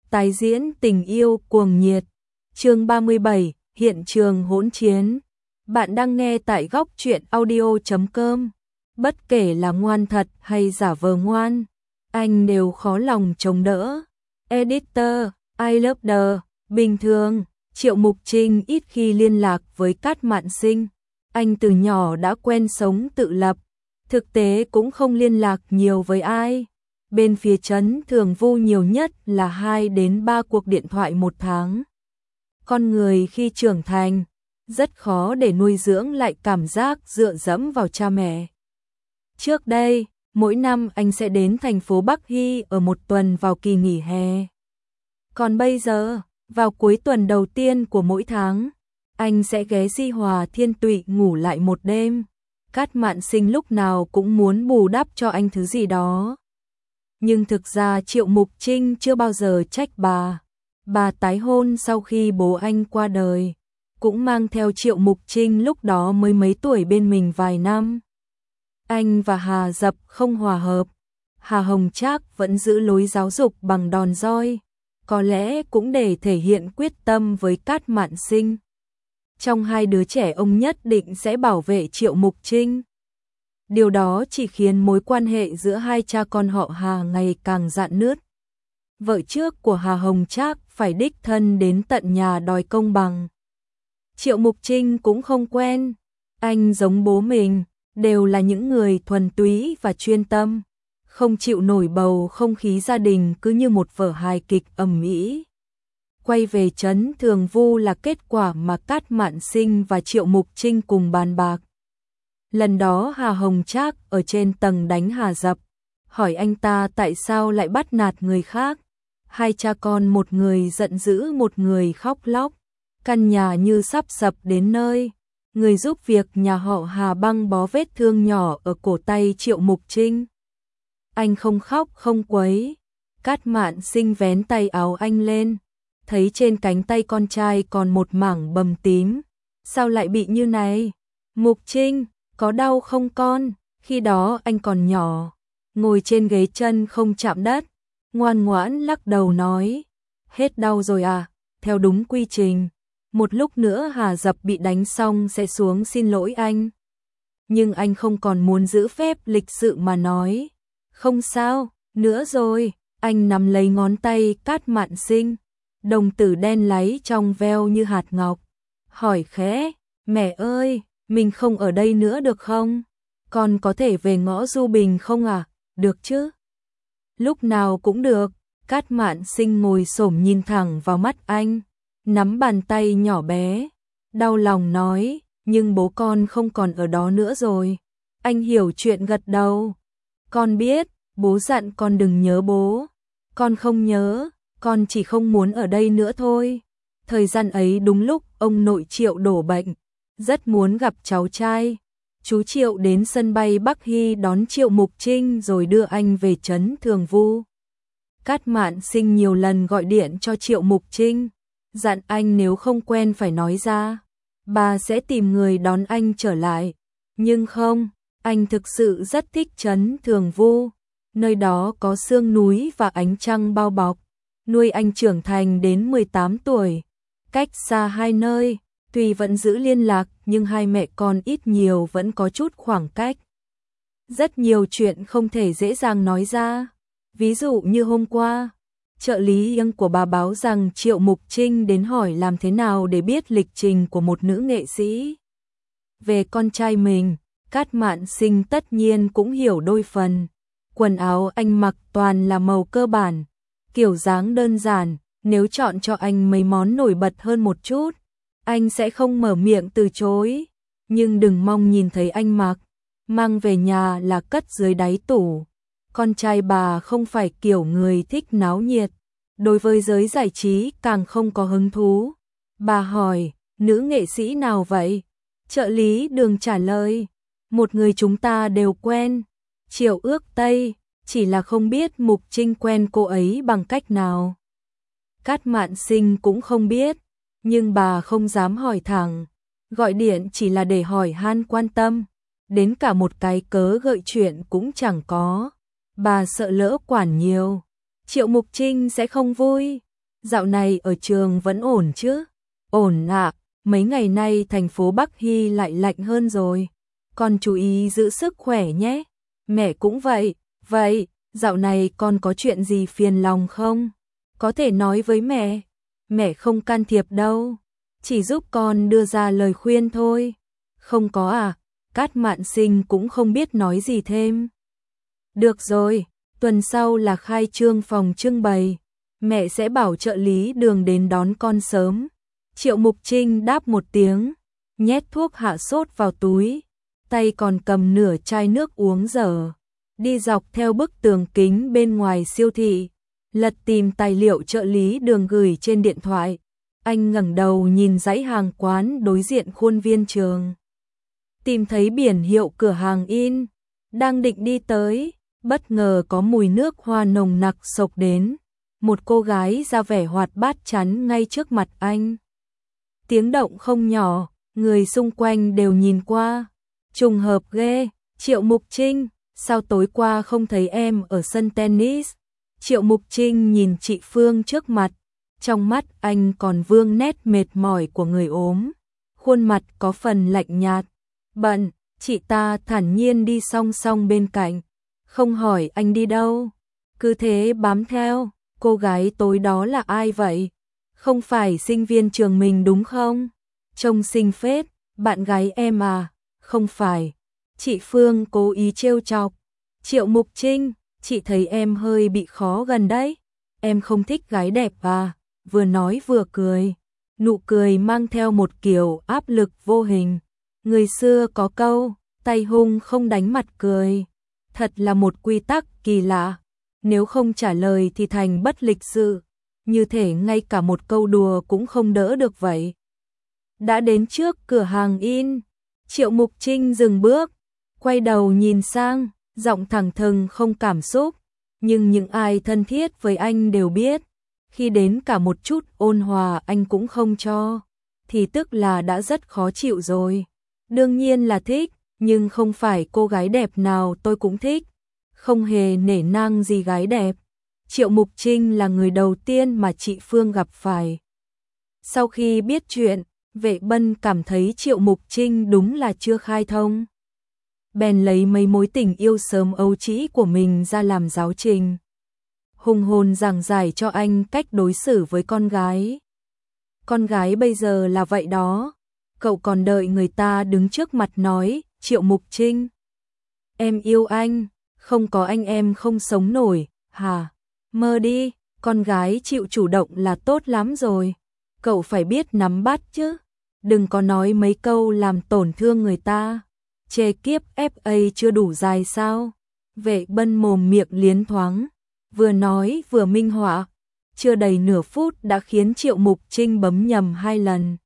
Tái diễn tình yêu cuồng nhiệt. Chương 37, hiện trường hỗn chiến. Bạn đang nghe tại góc truyện audio.com. Bất kể là ngoan thật hay giả vờ ngoan, anh đều khó lòng chống đỡ. Editor, I love the. Bình thường, Triệu Mục Trinh ít khi liên lạc với Cát Mạn Sinh. Anh từ nhỏ đã quen sống tự lập, thực tế cũng không liên lạc nhiều với ai. Bên phía Trấn Thường Vu nhiều nhất là 2 đến 3 cuộc điện thoại một tháng. Con người khi trưởng thành, rất khó để nuôi dưỡng lại cảm giác dựa dẫm vào cha mẹ. Trước đây, mỗi năm anh sẽ đến thành phố Bắc Hy ở một tuần vào kỳ nghỉ hè. Còn bây giờ, vào cuối tuần đầu tiên của mỗi tháng, anh sẽ ghé Di Hòa Thiên Tụy ngủ lại một đêm. Cát Mạn Sinh lúc nào cũng muốn bù đắp cho anh thứ gì đó. Nhưng thực ra Triệu Mục Trinh chưa bao giờ trách bà. Bà tái hôn sau khi bố anh qua đời, cũng mang theo Triệu Mục Trinh lúc đó mới mấy tuổi bên mình vài năm. Anh và Hà Dập không hòa hợp. Hà Hồng Trác vẫn giữ lối giáo dục bằng đòn roi, có lẽ cũng để thể hiện quyết tâm với Cát Mạn Sinh. Trong hai đứa trẻ ông nhất định sẽ bảo vệ Triệu Mục Trinh. Điều đó chỉ khiến mối quan hệ giữa hai cha con họ Hà ngày càng rạn nứt. Vợ trước của Hà Hồng Trác phải đích thân đến tận nhà đòi công bằng. Triệu Mục Trinh cũng không quen. Anh giống bố mình, đều là những người thuần túy và chuyên tâm, không chịu nổi bầu không khí gia đình cứ như một vở hài kịch ầm ĩ. Quay về Trấn Thường Vu là kết quả mà Cát Mạn Sinh và Triệu Mục Trinh cùng bàn bạc. Lần đó Hà Hồng Trác ở trên tầng đánh Hà Dập, hỏi anh ta tại sao lại bắt nạt người khác. Hai cha con một người giận dữ một người khóc lóc, căn nhà như sắp sập đến nơi. Người giúp việc nhà họ Hà băng bó vết thương nhỏ ở cổ tay Triệu Mục Trinh. Anh không khóc không quấy. Cát Mạn Sinh vén tay áo anh lên, thấy trên cánh tay con trai còn một mảng bầm tím. Sao lại bị như này? Mục Trinh, có đau không con? Khi đó anh còn nhỏ, ngồi trên ghế chân không chạm đất, ngoan ngoãn lắc đầu nói, hết đau rồi à, theo đúng quy trình. Một lúc nữa Hà Dập bị đánh xong sẽ xuống xin lỗi anh. Nhưng anh không còn muốn giữ phép lịch sự mà nói, không sao, nữa rồi. Anh nắm lấy ngón tay Cát Mạn Sinh, đồng tử đen láy trong veo như hạt ngọc, hỏi khẽ, mẹ ơi, mình không ở đây nữa được không? Con có thể về ngõ Du Bình không à? Được chứ? Lúc nào cũng được. Cát Mạn Sinh ngồi xổm nhìn thẳng vào mắt anh, nắm bàn tay nhỏ bé, đau lòng nói, nhưng bố con không còn ở đó nữa rồi. Anh hiểu chuyện gật đầu. Con biết, bố dặn con đừng nhớ bố. Con không nhớ, con chỉ không muốn ở đây nữa thôi. Thời gian ấy đúng lúc ông nội Triệu đổ bệnh, rất muốn gặp cháu trai. Chú Triệu đến sân bay Bắc Hy đón Triệu Mục Trinh rồi đưa anh về Trấn Thường Vu. Cát Mạn Sinh nhiều lần gọi điện cho Triệu Mục Trinh, dặn anh nếu không quen phải nói ra, bà sẽ tìm người đón anh trở lại. Nhưng không, anh thực sự rất thích Trấn Thường Vu, nơi đó có sương núi và ánh trăng bao bọc, nuôi anh trưởng thành đến 18 tuổi. Cách xa hai nơi, tuy vẫn giữ liên lạc nhưng hai mẹ con ít nhiều vẫn có chút khoảng cách. Rất nhiều chuyện không thể dễ dàng nói ra. Ví dụ như hôm qua, trợ lý Yng của bà báo rằng Triệu Mục Trinh đến hỏi làm thế nào để biết lịch trình của một nữ nghệ sĩ. Về con trai mình, Cát Mạn Sinh tất nhiên cũng hiểu đôi phần. Quần áo anh mặc toàn là màu cơ bản, kiểu dáng đơn giản, nếu chọn cho anh mấy món nổi bật hơn một chút, anh sẽ không mở miệng từ chối. Nhưng đừng mong nhìn thấy anh mặc, mang về nhà là cất dưới đáy tủ. Con trai bà không phải kiểu người thích náo nhiệt, đối với giới giải trí càng không có hứng thú. Bà hỏi, nữ nghệ sĩ nào vậy? Trợ lý Đường trả lời, một người chúng ta đều quen, Triệu Ước Tây, chỉ là không biết Mục Trinh quen cô ấy bằng cách nào. Cát Mạn Sinh cũng không biết, nhưng bà không dám hỏi thẳng, gọi điện chỉ là để hỏi han quan tâm, đến cả một cái cớ gợi chuyện cũng chẳng có. Bà sợ lỡ quản nhiều, Triệu Mục Trinh sẽ không vui. dạo này ở trường vẫn ổn chứ? Ổn ạ, mấy ngày nay thành phố Bắc Hy lại lạnh hơn rồi. Con chú ý giữ sức khỏe nhé. Mẹ cũng vậy. Vậy, dạo này con có chuyện gì phiền lòng không? Có thể nói với mẹ. Mẹ không can thiệp đâu. Chỉ giúp con đưa ra lời khuyên thôi. Không có à? Cát Mạn Sinh cũng không biết nói gì thêm. Được rồi, tuần sau là khai trương phòng trưng bày. Mẹ sẽ bảo trợ lý Đường đến đón con sớm. Triệu Mục Trinh đáp một tiếng, nhét thuốc hạ sốt vào túi, tay còn cầm nửa chai nước uống dở. Đi dọc theo bức tường kính bên ngoài siêu thị, lật tìm tài liệu trợ lý Đường gửi trên điện thoại. Anh ngẩng đầu nhìn dãy hàng quán đối diện khuôn viên trường. Tìm thấy biển hiệu cửa hàng in, đang định đi tới, bất ngờ có mùi nước hoa nồng nặc xộc đến. Một cô gái ra vẻ hoạt bát chắn ngay trước mặt anh. Tiếng động không nhỏ, người xung quanh đều nhìn qua. Trùng hợp ghê, Triệu Mục Trinh, sao tối qua không thấy em ở sân tennis? Triệu Mục Trinh nhìn chị Phương trước mặt, trong mắt anh còn vương nét mệt mỏi của người ốm. Khuôn mặt có phần lạnh nhạt. Bận, chị ta thản nhiên đi song song bên cạnh, không hỏi anh đi đâu. Cứ thế bám theo, cô gái tối đó là ai vậy? Không phải sinh viên trường mình đúng không? Trông xinh phết, bạn gái em à? Không phải. Chị Phương cố ý trêu chọc. Triệu Mục Trinh, chị thấy em hơi bị khó gần đấy. Em không thích gái đẹp à? Vừa nói vừa cười. Nụ cười mang theo một kiểu áp lực vô hình. Người xưa có câu, tay hung không đánh mặt cười. Thật là một quy tắc kỳ lạ. Nếu không trả lời thì thành bất lịch sự. Như thể ngay cả một câu đùa cũng không đỡ được vậy. Đã đến trước cửa hàng in, Triệu Mục Trinh dừng bước, quay đầu nhìn sang, giọng thẳng thừng không cảm xúc. Nhưng những ai thân thiết với anh đều biết, khi đến cả một chút ôn hòa anh cũng không cho, thì tức là đã rất khó chịu rồi. Đương nhiên là thích, nhưng không phải cô gái đẹp nào tôi cũng thích. Không hề nể nang gì gái đẹp. Triệu Mục Trinh là người đầu tiên mà chị Phương gặp phải. Sau khi biết chuyện, Vệ Bân cảm thấy Triệu Mục Trinh đúng là chưa khai thông. Bèn lấy mấy mối tình yêu sớm ấu trĩ của mình ra làm giáo trình. Hùng hồn giảng giải cho anh cách đối xử với con gái. Con gái bây giờ là vậy đó. Cậu còn đợi người ta đứng trước mặt nói, Triệu Mục Trinh. Em yêu anh, không có anh em không sống nổi, hả? Mơ đi, con gái chịu chủ động là tốt lắm rồi. Cậu phải biết nắm bắt chứ. Đừng có nói mấy câu làm tổn thương người ta. Chê kiếp FA chưa đủ dài sao? Vệ Bân mồm miệng liến thoáng, vừa nói vừa minh họa. Chưa đầy nửa phút đã khiến Triệu Mục Trinh bấm nhầm 2 lần.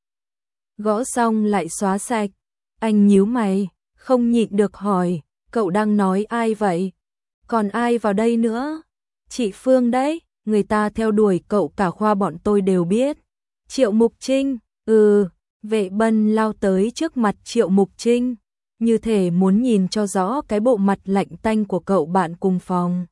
Gõ xong lại xóa sạch. Anh nhíu mày, không nhịn được hỏi, cậu đang nói ai vậy? Còn ai vào đây nữa? Chị Phương đấy, người ta theo đuổi cậu cả khoa bọn tôi đều biết. Triệu Mục Trinh, Vệ Bân lao tới trước mặt Triệu Mục Trinh, như thể muốn nhìn cho rõ cái bộ mặt lạnh tanh của cậu bạn cùng phòng.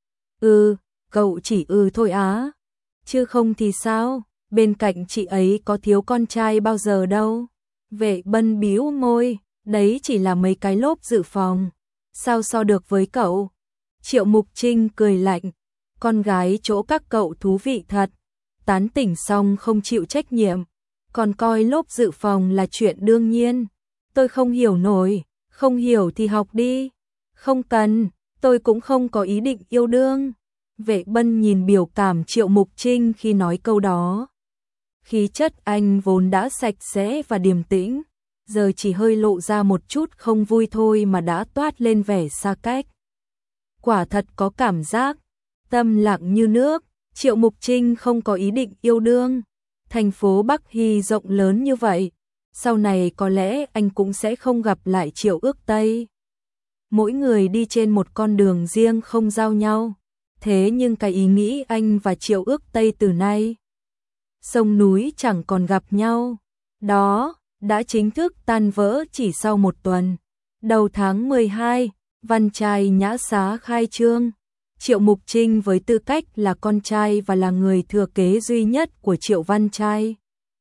Cậu chỉ thôi á. Chứ không thì sao, bên cạnh chị ấy có thiếu con trai bao giờ đâu. Vệ Bân bĩu môi, đấy chỉ là mấy cái lốp dự phòng. Sao so được với cậu? Triệu Mục Trinh cười lạnh, con gái chỗ các cậu thú vị thật. Tán tỉnh xong không chịu trách nhiệm, còn coi lốp dự phòng là chuyện đương nhiên. Tôi không hiểu nổi, không hiểu thì học đi. Không cần, tôi cũng không có ý định yêu đương. Vệ Bân nhìn biểu cảm Triệu Mục Trinh khi nói câu đó. Khí chất anh vốn đã sạch sẽ và điềm tĩnh, giờ chỉ hơi lộ ra một chút không vui thôi mà đã toát lên vẻ xa cách. Quả thật có cảm giác tâm lặng như nước. Triệu Mục Trinh không có ý định yêu đương. Thành phố Bắc Hy rộng lớn như vậy, sau này có lẽ anh cũng sẽ không gặp lại Triệu Ước Tây. Mỗi người đi trên một con đường riêng không giao nhau. Thế nhưng cái ý nghĩ anh và Triệu Ước Tây từ nay sông núi chẳng còn gặp nhau, đó đã chính thức tan vỡ chỉ sau một tuần. Đầu tháng 12, Văn Trai Nhã Xá khai trương. Triệu Mục Trinh với tư cách là con trai và là người thừa kế duy nhất của Triệu Văn Trai,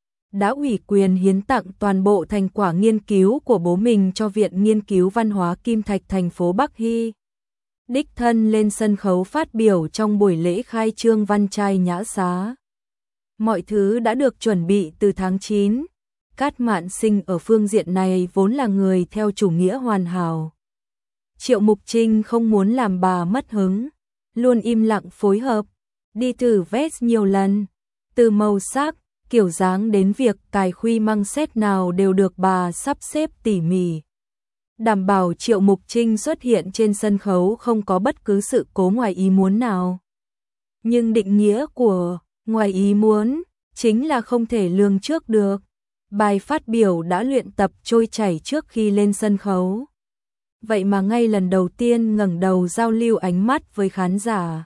đã ủy quyền hiến tặng toàn bộ thành quả nghiên cứu của bố mình cho Viện Nghiên cứu Văn hóa Kim Thạch thành phố Bắc Hy. Đích thân lên sân khấu phát biểu trong buổi lễ khai trương Văn Trai Nhã Xá. Mọi thứ đã được chuẩn bị từ tháng 9. Cát Mạn Sinh ở phương diện này vốn là người theo chủ nghĩa hoàn hảo. Triệu Mục Trinh không muốn làm bà mất hứng, luôn im lặng phối hợp, đi thử vest nhiều lần, từ màu sắc, kiểu dáng đến việc cài khuy măng xét nào đều được bà sắp xếp tỉ mỉ. Đảm bảo Triệu Mục Trinh xuất hiện trên sân khấu không có bất cứ sự cố ngoài ý muốn nào. Nhưng định nghĩa của ngoài ý muốn chính là không thể lường trước được. Bài phát biểu đã luyện tập trôi chảy trước khi lên sân khấu. Vậy mà ngay lần đầu tiên ngẩng đầu giao lưu ánh mắt với khán giả,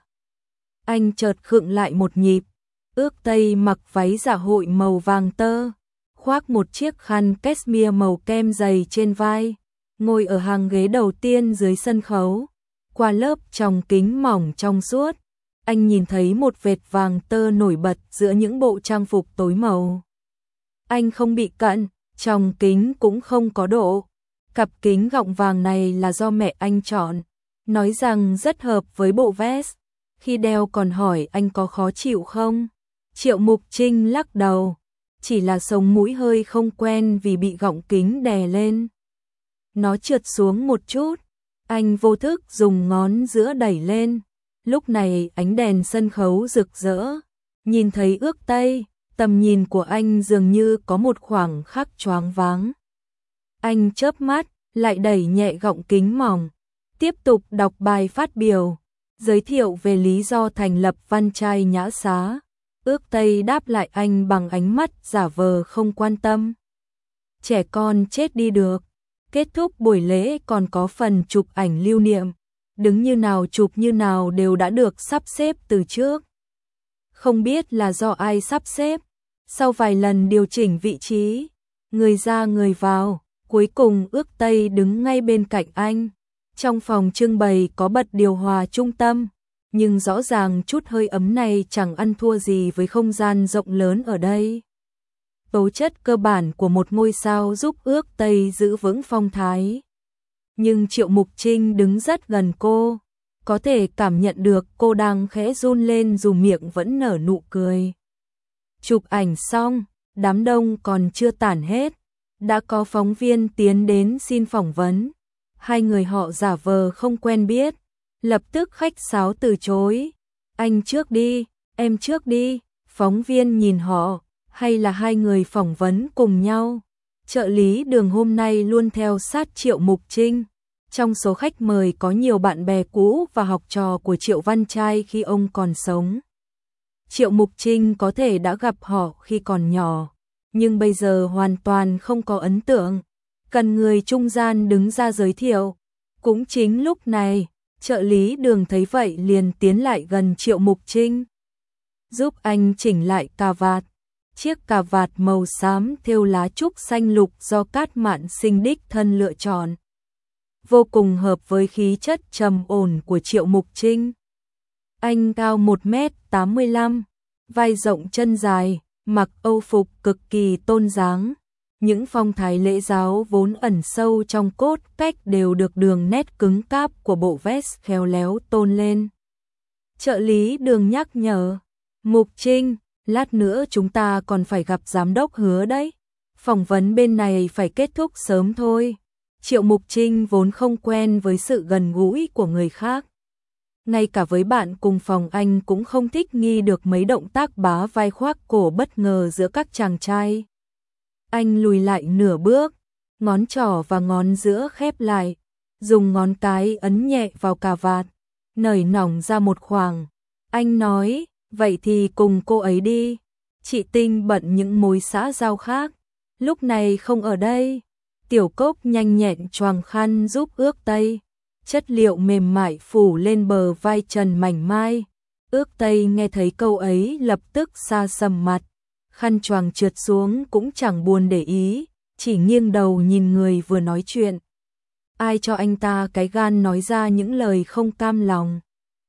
anh chợt khựng lại một nhịp. Ước Tây mặc váy dạ hội màu vàng tơ, khoác một chiếc khăn cashmere màu kem dày trên vai, ngồi ở hàng ghế đầu tiên dưới sân khấu. Qua lớp tròng kính mỏng trong suốt, anh nhìn thấy một vệt vàng tơ nổi bật giữa những bộ trang phục tối màu. Anh không bị cận, tròng kính cũng không có độ. Cặp kính gọng vàng này là do mẹ anh chọn, nói rằng rất hợp với bộ vest. Khi đeo còn hỏi anh có khó chịu không? Triệu Mục Trinh lắc đầu, chỉ là sống mũi hơi không quen vì bị gọng kính đè lên. Nó trượt xuống một chút, anh vô thức dùng ngón giữa đẩy lên. Lúc này ánh đèn sân khấu rực rỡ, nhìn thấy Ước Tây, tầm nhìn của anh dường như có một khoảng khắc choáng váng. Anh chớp mắt, lại đẩy nhẹ gọng kính mỏng, tiếp tục đọc bài phát biểu, giới thiệu về lý do thành lập Văn Trai Nhã Xá. Ước Tây đáp lại anh bằng ánh mắt giả vờ không quan tâm. Trẻ con chết đi được. Kết thúc buổi lễ còn có phần chụp ảnh lưu niệm, đứng như nào chụp như nào đều đã được sắp xếp từ trước. Không biết là do ai sắp xếp, sau vài lần điều chỉnh vị trí, người ra người vào, cuối cùng Ước Tây đứng ngay bên cạnh anh. Trong phòng trưng bày có bật điều hòa trung tâm, nhưng rõ ràng chút hơi ấm này chẳng ăn thua gì với không gian rộng lớn ở đây. Tố chất cơ bản của một ngôi sao giúp Ước Tây giữ vững phong thái. Nhưng Triệu Mục Trinh đứng rất gần cô, có thể cảm nhận được cô đang khẽ run lên dù miệng vẫn nở nụ cười. Chụp ảnh xong, đám đông còn chưa tản hết, đã có phóng viên tiến đến xin phỏng vấn. Hai người họ giả vờ không quen biết, lập tức khách sáo từ chối. Anh trước đi, em trước đi. Phóng viên nhìn họ, hay là hai người phỏng vấn cùng nhau. Trợ lý Đường hôm nay luôn theo sát Triệu Mục Trinh. Trong số khách mời có nhiều bạn bè cũ và học trò của Triệu Văn Trai khi ông còn sống. Triệu Mục Trinh có thể đã gặp họ khi còn nhỏ, nhưng bây giờ hoàn toàn không có ấn tượng. Cần người trung gian đứng ra giới thiệu. Cũng chính lúc này, trợ lý Đường thấy vậy liền tiến lại gần Triệu Mục Trinh, giúp anh chỉnh lại cà vạt. Chiếc cà vạt màu xám thêu lá trúc xanh lục do Cát Mạn Sinh đích thân lựa chọn, vô cùng hợp với khí chất trầm ổn của Triệu Mục Trinh. Anh cao 1m85, vai rộng chân dài, mặc âu phục cực kỳ tôn dáng. Những phong thái lễ giáo vốn ẩn sâu trong cốt cách đều được đường nét cứng cáp của bộ vest khéo léo tôn lên. Trợ lý Đường nhắc nhở, Mục Trinh, lát nữa chúng ta còn phải gặp giám đốc Hứa đấy. Phỏng vấn bên này phải kết thúc sớm thôi. Triệu Mục Trinh vốn không quen với sự gần gũi của người khác. Ngay cả với bạn cùng phòng anh cũng không thích nghi được mấy động tác bá vai khoác cổ bất ngờ giữa các chàng trai. Anh lùi lại nửa bước, ngón trỏ và ngón giữa khép lại, dùng ngón cái ấn nhẹ vào cà vạt, nởi nỏng ra một khoảng. Anh nói, vậy thì cùng cô ấy đi. Chị Tinh bận những mối xã giao khác, lúc này không ở đây. Tiểu Cốc nhanh nhẹn choàng khăn giúp Ước Tây, chất liệu mềm mại phủ lên bờ vai trần mảnh mai. Ước Tây nghe thấy câu ấy lập tức xa sầm mặt, khăn choàng trượt xuống cũng chẳng buồn để ý, chỉ nghiêng đầu nhìn người vừa nói chuyện. Ai cho anh ta cái gan nói ra những lời không cam lòng.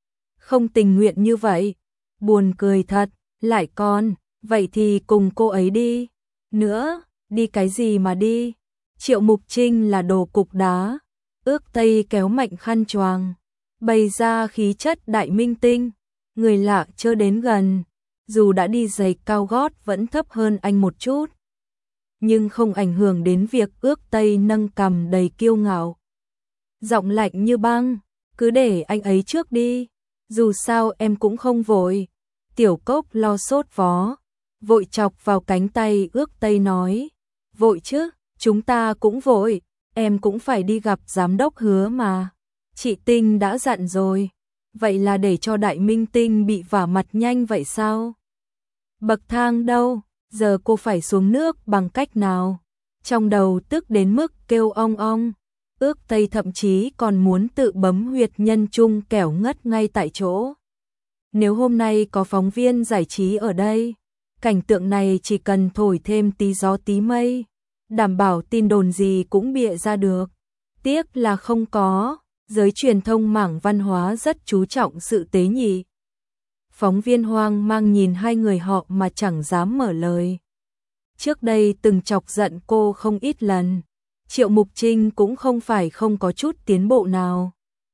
Không tình nguyện như vậy. Buồn cười thật, lại còn, vậy thì cùng cô ấy đi. Nữa, đi cái gì mà đi? Triệu Mục Trinh là đồ cục đá. Ước Tây kéo mạnh khăn choàng, bày ra khí chất đại minh tinh. Người lạ chưa đến gần, dù đã đi giày cao gót vẫn thấp hơn anh một chút, nhưng không ảnh hưởng đến việc Ước Tây nâng cằm đầy kiêu ngạo. Giọng lạnh như băng, cứ để anh ấy trước đi, dù sao em cũng không vội. Tiểu Cốc lo sốt vó, vội chọc vào cánh tay Ước Tây nói, vội chứ, chúng ta cũng vội, em cũng phải đi gặp giám đốc Hứa mà. Chị Tinh đã dặn rồi, vậy là để cho đại minh tinh bị vả mặt nhanh vậy sao? Bậc thang đâu, giờ cô phải xuống nước bằng cách nào? Trong đầu tức đến mức kêu ong ong. Ước Tây thậm chí còn muốn tự bấm huyệt nhân trung kẻo ngất ngay tại chỗ. Nếu hôm nay có phóng viên giải trí ở đây, cảnh tượng này chỉ cần thổi thêm tí gió tí mây, đảm bảo tin đồn gì cũng bịa ra được. Tiếc là không có, giới truyền thông mảng văn hóa rất chú trọng sự tế nhị. Phóng viên hoang mang nhìn hai người họ mà chẳng dám mở lời. Trước đây từng chọc giận cô không ít lần, Triệu Mục Trinh cũng không phải không có chút tiến bộ nào.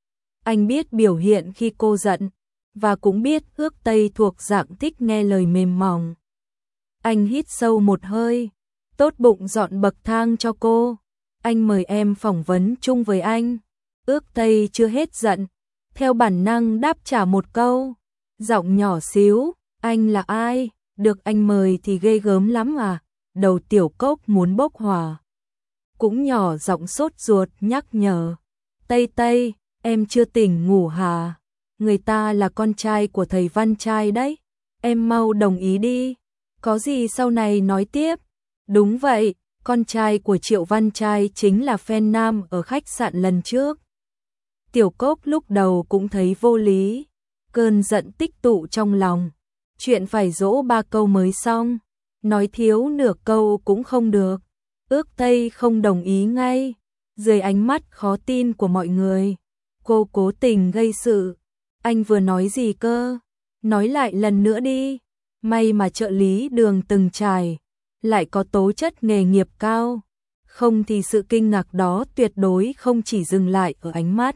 Anh biết biểu hiện khi cô giận, và cũng biết Ước Tây thuộc dạng thích nghe lời mềm mỏng. Anh hít sâu một hơi, tốt bụng dọn bậc thang cho cô. Anh mời em phỏng vấn chung với anh. Ước Tây chưa hết giận, theo bản năng đáp trả một câu, giọng nhỏ xíu, anh là ai, được anh mời thì ghê gớm lắm à? Đầu Tiểu Cốc muốn bốc hỏa, cũng nhỏ giọng sốt ruột nhắc nhở, Tây Tây, em chưa tỉnh ngủ hả? Người ta là con trai của thầy Văn Trai đấy, em mau đồng ý đi, có gì sau này nói tiếp. Đúng vậy, con trai của Triệu Văn Trai chính là fan nam ở khách sạn lần trước. Tiểu Cốc lúc đầu cũng thấy vô lý, cơn giận tích tụ trong lòng, chuyện phải dỗ 3 câu mới xong, nói thiếu nửa câu cũng không được. Ước Tây không đồng ý ngay, dưới ánh mắt khó tin của mọi người. Cô cố tình gây sự, anh vừa nói gì cơ? Nói lại lần nữa đi. May mà trợ lý Đường từng trải, lại có tố chất nghề nghiệp cao, không thì sự kinh ngạc đó tuyệt đối không chỉ dừng lại ở ánh mắt.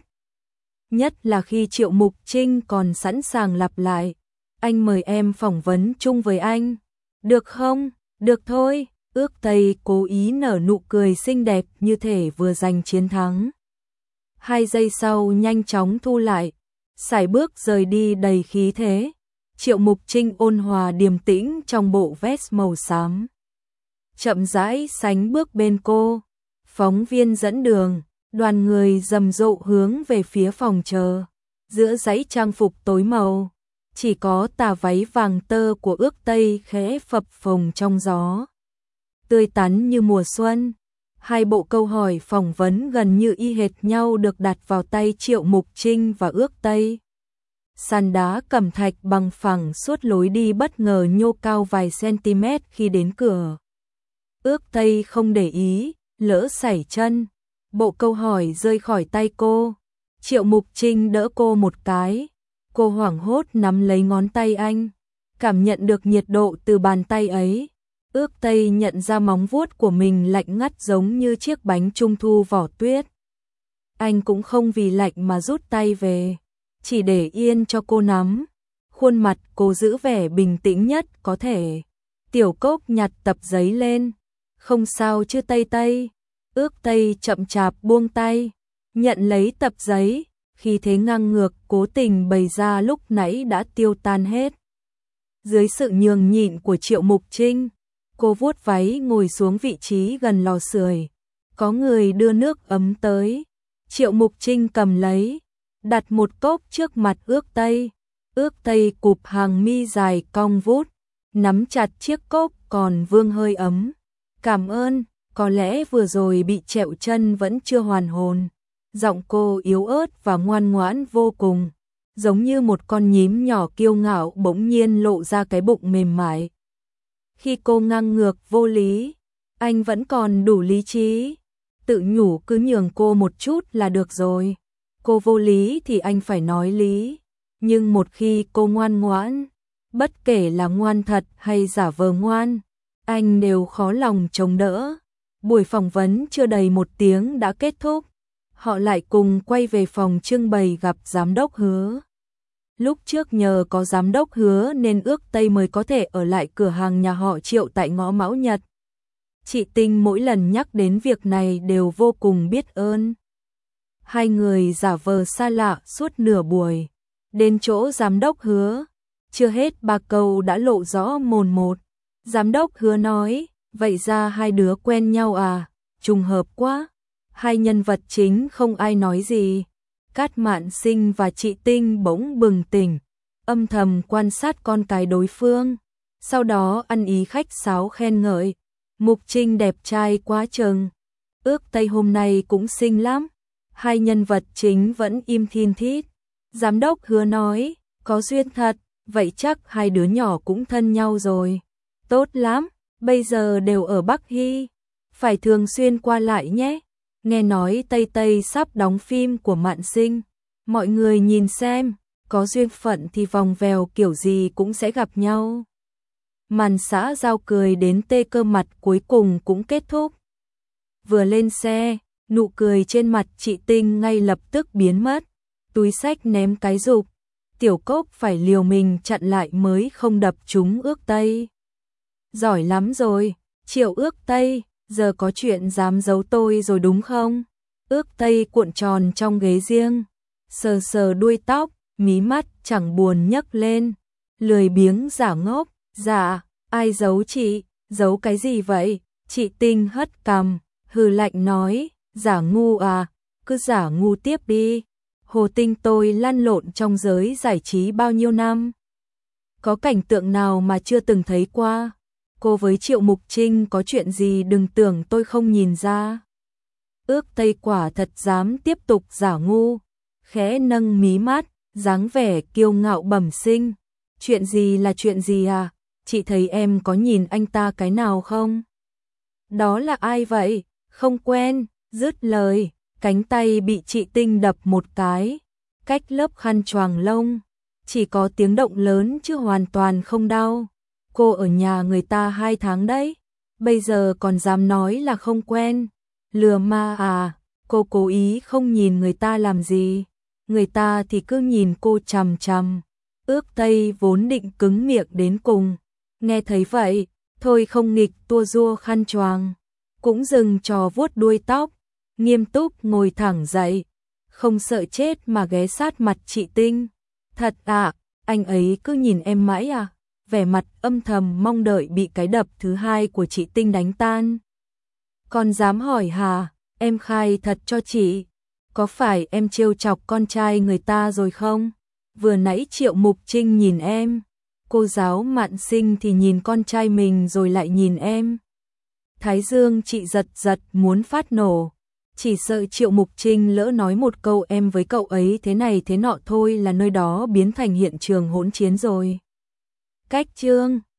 Nhất là khi Triệu Mục Trinh còn sẵn sàng lặp lại, anh mời em phỏng vấn chung với anh. Được không? Được thôi. Ước Tây cố ý nở nụ cười xinh đẹp như thể vừa giành chiến thắng. 2 giây sau nhanh chóng thu lại, sải bước rời đi đầy khí thế. Triệu Mục Trinh ôn hòa điềm tĩnh trong bộ vest màu xám, chậm rãi sánh bước bên cô. Phóng viên dẫn đường, đoàn người rầm rộ hướng về phía phòng chờ. Giữa dãy trang phục tối màu, chỉ có tà váy vàng tơ của Ước Tây khẽ phập phồng trong gió, tươi tắn như mùa xuân. 2 bộ câu hỏi phỏng vấn gần như y hệt nhau được đặt vào tay Triệu Mục Trinh và Ước Tây. Sàn đá cẩm thạch bằng phẳng suốt lối đi bất ngờ nhô cao vài cm khi đến cửa. Ước Tây không để ý, lỡ sẩy chân, bộ câu hỏi rơi khỏi tay cô. Triệu Mục Trinh đỡ cô một cái, cô hoảng hốt nắm lấy ngón tay anh, cảm nhận được nhiệt độ từ bàn tay ấy. Ước Tây nhận ra móng vuốt của mình lạnh ngắt giống như chiếc bánh trung thu vỏ tuyết. Anh cũng không vì lạnh mà rút tay về, chỉ để yên cho cô nắm. Khuôn mặt cô giữ vẻ bình tĩnh nhất có thể. Tiểu Cốc nhặt tập giấy lên. Không sao chứ Tây Tây. Ước Tây chậm chạp buông tay, nhận lấy tập giấy, khi thế ngang ngược cố tình bày ra lúc nãy đã tiêu tan hết. Dưới sự nhường nhịn của Triệu Mục Trinh, cô vuốt váy ngồi xuống vị trí gần lò sưởi. Có người đưa nước ấm tới. Triệu Mục Trinh cầm lấy, đặt một cốc trước mặt Ước Tây. Ước Tây cụp hàng mi dài cong vút, nắm chặt chiếc cốc còn vương hơi ấm. Cảm ơn, có lẽ vừa rồi bị trẹo chân vẫn chưa hoàn hồn. Giọng cô yếu ớt và ngoan ngoãn vô cùng, giống như một con nhím nhỏ kiêu ngạo bỗng nhiên lộ ra cái bụng mềm mại. Khi cô ngang ngược vô lý, anh vẫn còn đủ lý trí, tự nhủ cứ nhường cô một chút là được rồi. Cô vô lý thì anh phải nói lý, Nhưng một khi cô ngoan ngoãn, bất kể là ngoan thật hay giả vờ ngoan, anh đều khó lòng chống đỡ. Buổi phỏng vấn chưa đầy 1 tiếng đã kết thúc, họ lại cùng quay về phòng trưng bày gặp giám đốc Hứa. Lúc trước nhờ có giám đốc Hứa nên Ước Tây mới có thể ở lại cửa hàng nhà họ Triệu tại ngõ Mão Nhật. Chị Tinh mỗi lần nhắc đến việc này đều vô cùng biết ơn. Hai người giả vờ xa lạ suốt nửa buổi. Đến chỗ giám đốc Hứa, chưa hết 3 câu đã lộ rõ mồn một. Giám đốc Hứa nói, vậy ra hai đứa quen nhau à, trùng hợp quá. Hai nhân vật chính không ai nói gì. Cát Mạn Sinh và chị Tinh bỗng bừng tỉnh, âm thầm quan sát con cái đối phương. Sau đó ăn ý khách sáo khen ngợi, Mục Trinh đẹp trai quá chừng. Ước Tây hôm nay cũng xinh lắm. Hai nhân vật chính vẫn im thin thít. Giám đốc Hứa nói, có duyên thật, vậy chắc hai đứa nhỏ cũng thân nhau rồi. Tốt lắm, bây giờ đều ở Bắc Hy, phải thường xuyên qua lại nhé. Nghe nói Tây Tây sắp đóng phim của Mạn Sinh, mọi người nhìn xem, có duyên phận thì vòng vèo kiểu gì cũng sẽ gặp nhau. Màn xã giao cười đến tê cơ mặt cuối cùng cũng kết thúc. Vừa lên xe, nụ cười trên mặt chị Tinh ngay lập tức biến mất, túi xách ném cái rụp, Tiểu Cốc phải liều mình chặn lại mới không đập trúng Ước Tây. Giỏi lắm rồi, Triệu Ước Tây, giờ có chuyện dám giấu tôi rồi đúng không? Ước Tây cuộn tròn trong ghế riêng, sờ sờ đuôi tóc, mí mắt chẳng buồn nhấc lên, lười biếng giả ngốc, dạ, ai giấu chị, giấu cái gì vậy? Chị Tinh hất cằm, hừ lạnh nói, giả ngu à, cứ giả ngu tiếp đi. Hồ Tinh tôi lăn lộn trong giới giải trí bao nhiêu năm, có cảnh tượng nào mà chưa từng thấy qua. Cô với Triệu Mục Trinh có chuyện gì đừng tưởng tôi không nhìn ra. Ước Tây quả thật dám tiếp tục giả ngu, khẽ nâng mí mắt, dáng vẻ kiêu ngạo bẩm sinh. Chuyện gì là chuyện gì à? Chị thấy em có nhìn anh ta cái nào không? Đó là ai vậy? Không quen. Dứt lời, cánh tay bị chị Tinh đập một cái, cách lớp khăn choàng lông, chỉ có tiếng động lớn chứ hoàn toàn không đau. Cô ở nhà người ta 2 tháng đấy, bây giờ còn dám nói là không quen. Lừa ma à, cô cố ý không nhìn người ta làm gì, người ta thì cứ nhìn cô chằm chằm. Ước Tây vốn định cứng miệng đến cùng, nghe thấy vậy, thôi không nghịch tua rua khăn choàng, cũng dừng trò vuốt đuôi tóc, nghiêm túc ngồi thẳng dậy, không sợ chết mà ghé sát mặt chị Tinh. Thật à, anh ấy cứ nhìn em mãi à? Vẻ mặt âm thầm mong đợi bị cái đập thứ hai của chị Tinh đánh tan. Còn dám hỏi hả? Em khai thật cho chị, có phải em trêu chọc con trai người ta rồi không? Vừa nãy Triệu Mục Trinh nhìn em, cô giáo Mạn Sinh thì nhìn con trai mình rồi lại nhìn em. Thái dương chị giật giật muốn phát nổ, chỉ sợ Triệu Mục Trinh lỡ nói một câu em với cậu ấy thế này thế nọ thôi là nơi đó biến thành hiện trường hỗn chiến rồi. Cách chương